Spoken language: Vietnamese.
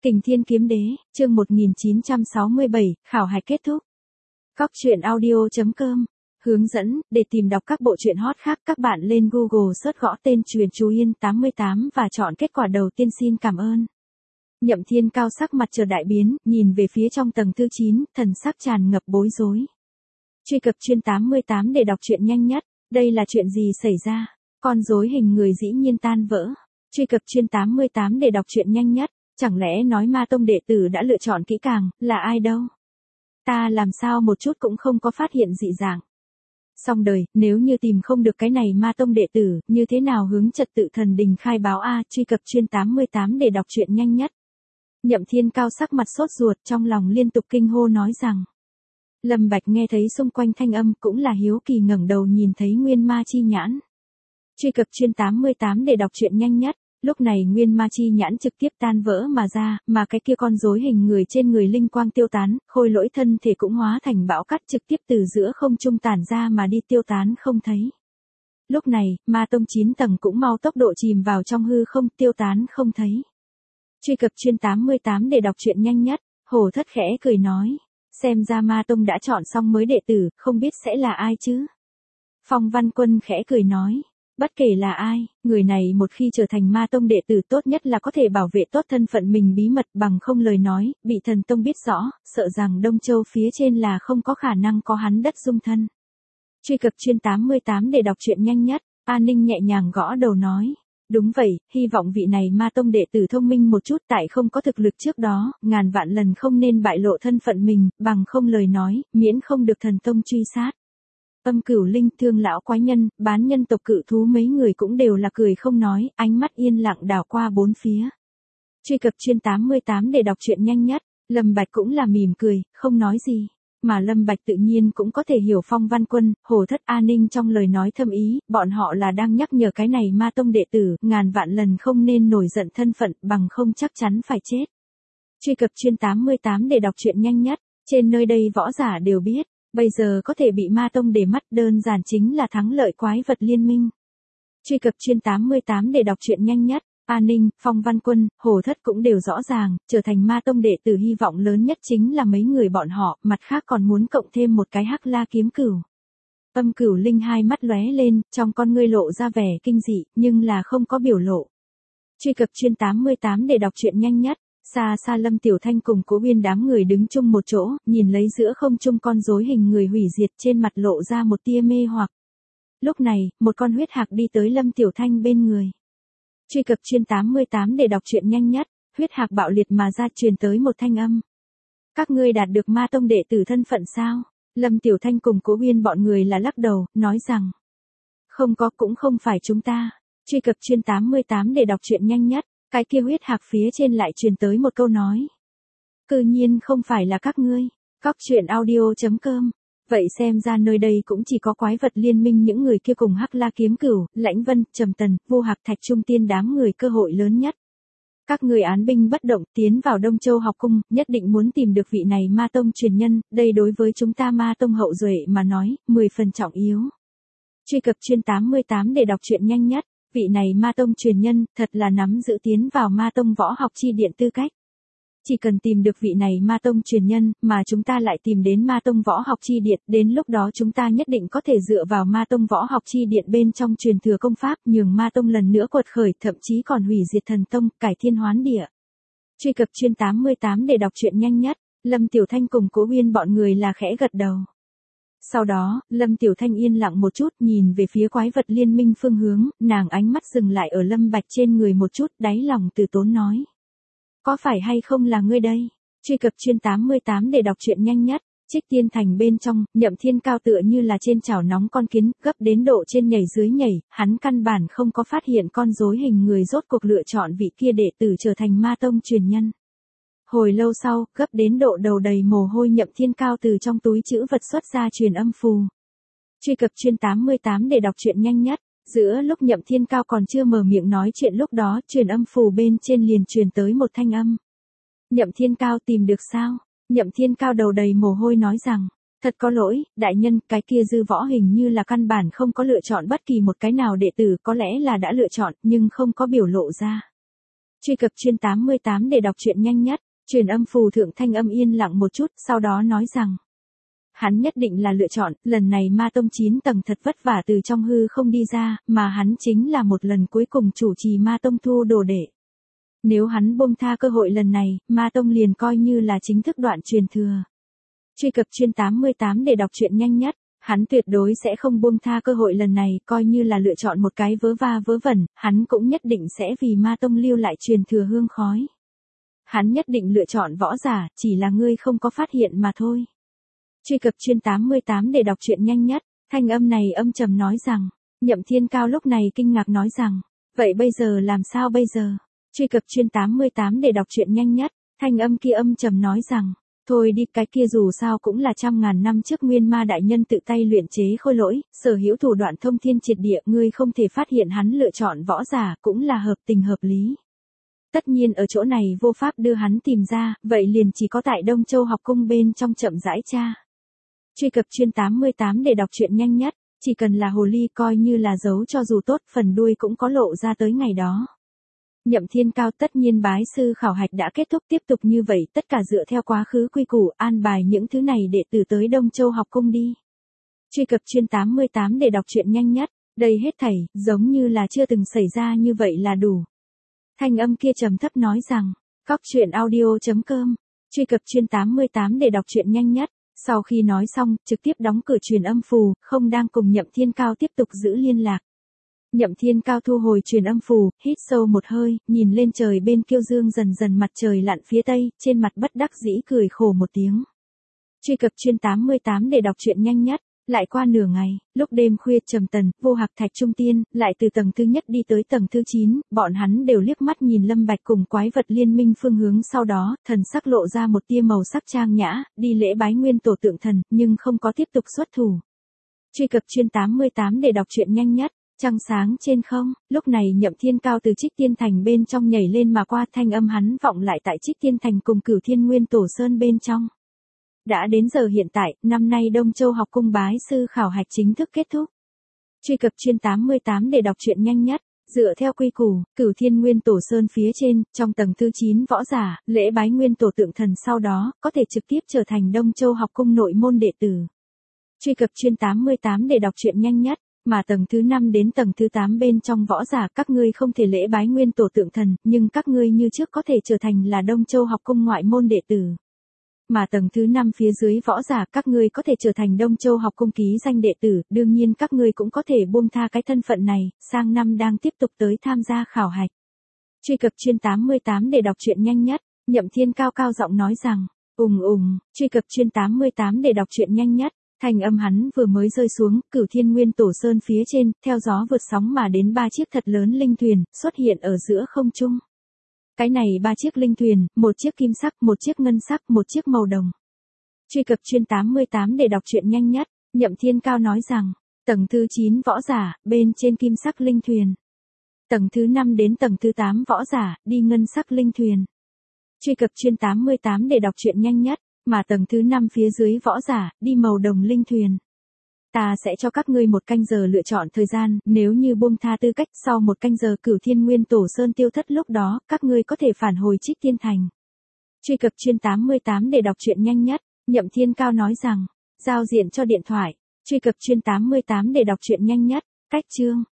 Kình Thiên Kiếm Đế, chương 1967, khảo hạch kết thúc. Cóc truyện audio.com. Hướng dẫn, để tìm đọc các bộ truyện hot khác các bạn lên Google search gõ tên truyện Chú Yên 88 và chọn kết quả đầu tiên xin cảm ơn. Nhậm Thiên Cao sắc mặt chợt đại biến, nhìn về phía trong tầng thứ 9, thần sắc tràn ngập bối rối. Truy cập chuyên 88 để đọc truyện nhanh nhất, đây là chuyện gì xảy ra? Con rối hình người dĩ nhiên tan vỡ. Truy cập chuyên 88 để đọc truyện nhanh nhất, chẳng lẽ nói Ma Tông đệ tử đã lựa chọn kỹ càng, là ai đâu? Ta làm sao một chút cũng không có phát hiện dị dạng. Xong đời, nếu như tìm không được cái này Ma Tông đệ tử, như thế nào hướng trật tự thần đình khai báo a? Truy cập chuyên 88 để đọc truyện nhanh nhất. Nhậm Thiên Cao sắc mặt sốt ruột, trong lòng liên tục kinh hô nói rằng. Lâm Bạch nghe thấy xung quanh thanh âm cũng là hiếu kỳ ngẩng đầu nhìn thấy Nguyên Ma Chi Nhãn. Truy cập chuyên 88 để đọc truyện nhanh nhất. Lúc này Nguyên Ma Chi Nhãn trực tiếp tan vỡ mà ra, mà cái kia con rối hình người trên người linh quang tiêu tán, khôi lỗi thân thể cũng hóa thành bão cát trực tiếp từ giữa không trung tản ra mà đi tiêu tán không thấy. Lúc này, Ma Tông 9 tầng cũng mau tốc độ chìm vào trong hư không tiêu tán không thấy. Truy cập chuyên 88 để đọc truyện nhanh nhất, Hổ Thất khẽ cười nói, xem ra Ma Tông đã chọn xong mới đệ tử, không biết sẽ là ai chứ. Phong Văn Quân khẽ cười nói. Bất kể là ai, người này một khi trở thành Ma Tông đệ tử tốt nhất là có thể bảo vệ tốt thân phận mình bí mật bằng không lời nói, bị thần tông biết rõ, sợ rằng Đông Châu phía trên là không có khả năng có hắn đất dung thân. Truy cập chuyên 88 để đọc truyện nhanh nhất, An Ninh nhẹ nhàng gõ đầu nói. Đúng vậy, hy vọng vị này Ma Tông đệ tử thông minh một chút tại không có thực lực trước đó, ngàn vạn lần không nên bại lộ thân phận mình, bằng không lời nói, miễn không được thần tông truy sát. Âm Cửu Linh, Thương lão quái nhân, bán nhân tộc cự thú mấy người cũng đều là cười không nói, ánh mắt yên lặng đảo qua bốn phía. Truy cập chuyên 88 để đọc truyện nhanh nhất, Lâm Bạch cũng là mỉm cười, không nói gì. Mà Lâm Bạch tự nhiên cũng có thể hiểu Phong Văn Quân, Hổ Thất An Ninh trong lời nói thâm ý, bọn họ là đang nhắc nhở cái này Ma Tông đệ tử, ngàn vạn lần không nên nổi giận thân phận, bằng không chắc chắn phải chết. Truy cập chuyên 88 để đọc truyện nhanh nhất, trên nơi đây võ giả đều biết. Bây giờ có thể bị Ma Tông để mắt đơn giản chính là thắng lợi quái vật liên minh. Truy cập chuyên 88 để đọc truyện nhanh nhất, An Ninh, Phong Văn Quân, Hổ Thất cũng đều rõ ràng, trở thành Ma Tông đệ tử hy vọng lớn nhất chính là mấy người bọn họ, mặt khác còn muốn cộng thêm một cái Hắc La Kiếm Cửu. Âm Cửu Linh hai mắt lóe lên, trong con ngươi lộ ra vẻ kinh dị, nhưng là không có biểu lộ. Truy cập chuyên 88 để đọc truyện nhanh nhất. Xa xa Lâm Tiểu Thanh cùng Cố Uyên đám người đứng chung một chỗ, nhìn lấy giữa không trung con rối hình người hủy diệt trên mặt lộ ra một tia mê hoặc. Lúc này, một con huyết hạc đi tới Lâm Tiểu Thanh bên người. Truy cập chuyên 88 để đọc truyện nhanh nhất, huyết hạc bạo liệt mà ra truyền tới một thanh âm. Các ngươi đạt được Ma Tông đệ tử thân phận sao? Lâm Tiểu Thanh cùng Cố Uyên bọn người là lắc đầu, nói rằng. Không có cũng không phải chúng ta. Truy cập chuyên 88 để đọc truyện nhanh nhất. Cái kia huyết hạc phía trên lại truyền tới một câu nói. Cư nhiên không phải là các ngươi. Cóc truyện audio.com. Vậy xem ra nơi đây cũng chỉ có quái vật liên minh những người kia cùng Hắc La Kiếm Cửu, Lãnh Vân, Trầm Tần, Vô Hạc Thạch Trung Tiên đám người cơ hội lớn nhất. Các người án binh bất động tiến vào Đông Châu học cung, nhất định muốn tìm được vị này Ma Tông truyền nhân, đây đối với chúng ta Ma Tông hậu duệ mà nói, 10 phần trọng yếu. Truy cập chuyên 88 để đọc truyện nhanh nhất. Vị này Ma Tông truyền nhân, thật là nắm giữ tiến vào Ma Tông võ học chi điện tư cách. Chỉ cần tìm được vị này Ma Tông truyền nhân, mà chúng ta lại tìm đến Ma Tông võ học chi điện, đến lúc đó chúng ta nhất định có thể dựa vào Ma Tông võ học chi điện bên trong truyền thừa công pháp, nhường Ma Tông lần nữa quật khởi, thậm chí còn hủy diệt thần tông, cải thiên hoán địa. Truy cập chuyên 88 để đọc truyện nhanh nhất, Lâm Tiểu Thanh cùng Cố Uyên bọn người là khẽ gật đầu. Sau đó, Lâm Tiểu Thanh yên lặng một chút nhìn về phía quái vật liên minh phương hướng, nàng ánh mắt dừng lại ở Lâm Bạch trên người một chút, đáy lòng từ tốn nói. Có phải hay không là ngươi đây? Truy cập chuyên 88 để đọc truyện nhanh nhất, Trích Tiên Thành bên trong, Nhậm Thiên Cao tựa như là trên chảo nóng con kiến, gấp đến độ trên nhảy dưới nhảy, hắn căn bản không có phát hiện con rối hình người rốt cuộc lựa chọn vị kia đệ tử trở thành Ma Tông truyền nhân. Hồi lâu sau, gấp đến độ đầu đầy mồ hôi Nhậm Thiên Cao từ trong túi trữ vật xuất ra truyền âm phù. Truy cập chuyên 88 để đọc truyện nhanh nhất, giữa lúc Nhậm Thiên Cao còn chưa mở miệng nói chuyện lúc đó, truyền âm phù bên trên liền truyền tới một thanh âm. Nhậm Thiên Cao tìm được sao? Nhậm Thiên Cao đầu đầy mồ hôi nói rằng, thật có lỗi, đại nhân, cái kia dư võ hình như là căn bản không có lựa chọn bất kỳ một cái nào đệ tử, có lẽ là đã lựa chọn, nhưng không có biểu lộ ra. Truy cập chuyên 88 để đọc truyện nhanh nhất. Truyền âm phù thượng thanh âm yên lặng một chút, sau đó nói rằng. Hắn nhất định là lựa chọn, lần này ma tông 9 tầng thật vất vả từ trong hư không đi ra, mà hắn chính là một lần cuối cùng chủ trì ma tông thu đồ đệ. Nếu hắn buông tha cơ hội lần này, ma tông liền coi như là chính thức đoạn truyền thừa. Truy cập chuyên 88 để đọc truyện nhanh nhất. Hắn tuyệt đối sẽ không buông tha cơ hội lần này, coi như là lựa chọn một cái vớ va vớ vẩn, hắn cũng nhất định sẽ vì ma tông lưu lại truyền thừa hương khói. Hắn nhất định lựa chọn võ giả, chỉ là ngươi không có phát hiện mà thôi. Truy cập chuyên 88 để đọc truyện nhanh nhất. Thanh âm này âm trầm nói rằng. Nhậm Thiên Cao lúc này kinh ngạc nói rằng. Vậy bây giờ làm sao bây giờ? Truy cập chuyên 88 để đọc truyện nhanh nhất. Thanh âm kia âm trầm nói rằng. Thôi đi, cái kia dù sao cũng là 100.000 năm trước Nguyên Ma đại nhân tự tay luyện chế khôi lỗi, sở hữu thủ đoạn thông thiên triệt địa, ngươi không thể phát hiện hắn lựa chọn võ giả, cũng là hợp tình hợp lý. Tất nhiên ở chỗ này vô pháp đưa hắn tìm ra, vậy liền chỉ có tại Đông Châu học cung bên trong chậm rãi tra. Truy cập chuyên 88 để đọc truyện nhanh nhất, chỉ cần là hồ ly coi như là giấu cho dù tốt, phần đuôi cũng có lộ ra tới ngày đó. Nhậm Thiên Cao tất nhiên bái sư khảo hạch đã kết thúc, tiếp tục như vậy, tất cả dựa theo quá khứ quy củ, an bài những thứ này đệ tử tới Đông Châu học cung đi. Truy cập chuyên 88 để đọc truyện nhanh nhất, đây hết thảy, giống như là chưa từng xảy ra như vậy là đủ. Thanh âm kia trầm thấp nói rằng, coctruyện.audio.com, truy cập chuyên 88 để đọc truyện nhanh nhất. Sau khi nói xong, trực tiếp đóng cửa truyền âm phù, không đang cùng Nhậm Thiên Cao tiếp tục giữ liên lạc. Nhậm Thiên Cao thu hồi truyền âm phù, hít sâu một hơi, nhìn lên trời bên kiêu dương dần dần mặt trời lặn phía tây, trên mặt bất đắc dĩ cười khổ một tiếng. Truy cập chuyên 88 để đọc truyện nhanh nhất. Lại qua nửa ngày, lúc đêm khuya trầm tần, Vô Hạc Thạch Trung Tiên, lại từ tầng thứ nhất đi tới tầng thứ 9, bọn hắn đều liếc mắt nhìn Lâm Bạch cùng quái vật liên minh phương hướng, sau đó, thần sắc lộ ra một tia màu sắc trang nhã, đi lễ bái nguyên tổ tượng thần, nhưng không có tiếp tục xuất thủ. Truy cập chuyên 88 để đọc truyện nhanh nhất. Trăng sáng trên không, lúc này Nhậm Thiên Cao từ Trích Tiên Thành bên trong nhảy lên mà qua, thanh âm hắn vọng lại tại Trích Tiên Thành cùng Cửu Thiên Nguyên Tổ Sơn bên trong. Đã đến giờ hiện tại, năm nay Đông Châu học cung bái sư khảo hạch chính thức kết thúc. Truy cập chuyên 88 để đọc truyện nhanh nhất. Dựa theo quy củ, Cửu Thiên Nguyên Tổ Sơn phía trên, trong tầng thứ 9 võ giả, lễ bái nguyên tổ tượng thần sau đó, có thể trực tiếp trở thành Đông Châu học cung nội môn đệ tử. Truy cập chuyên 88 để đọc truyện nhanh nhất. Mà tầng thứ 5 đến tầng thứ 8 bên trong võ giả, các ngươi không thể lễ bái nguyên tổ tượng thần, nhưng các ngươi như trước có thể trở thành là Đông Châu học cung ngoại môn đệ tử. Mà tầng thứ 5 phía dưới võ giả, các ngươi có thể trở thành Đông Châu học cung ký danh đệ tử, đương nhiên các ngươi cũng có thể buông tha cái thân phận này, sang năm đang tiếp tục tới tham gia khảo hạch. Truy cập chuyên 88 để đọc truyện nhanh nhất. Nhậm Thiên Cao cao giọng nói rằng, truy cập chuyên 88 để đọc truyện nhanh nhất. Thanh âm hắn vừa mới rơi xuống, Cửu Thiên Nguyên Tổ Sơn phía trên, theo gió vượt sóng mà đến 3 chiếc thật lớn linh thuyền, xuất hiện ở giữa không trung. Cái này 3 chiếc linh thuyền, một chiếc kim sắc, một chiếc ngân sắc, một chiếc màu đồng. Truy cập chuyên 88 để đọc truyện nhanh nhất. Nhậm Thiên Cao nói rằng, tầng thứ 9 võ giả, bên trên kim sắc linh thuyền. Tầng thứ 5 đến tầng thứ 8 võ giả, đi ngân sắc linh thuyền. Truy cập chuyên 88 để đọc truyện nhanh nhất. Mà tầng thứ 5 phía dưới võ giả, đi màu đồng linh thuyền. Ta sẽ cho các ngươi 1 canh giờ lựa chọn thời gian, nếu như buông tha tư cách, sau 1 canh giờ Cửu Thiên Nguyên Tổ Sơn tiêu thất, lúc đó, các ngươi có thể phản hồi Trích Tiên Thành. Truy cập chuyên 88 để đọc truyện nhanh nhất. Nhậm Thiên Cao nói rằng, giao diện cho điện thoại. Truy cập chuyên 88 để đọc truyện nhanh nhất. Cách chương.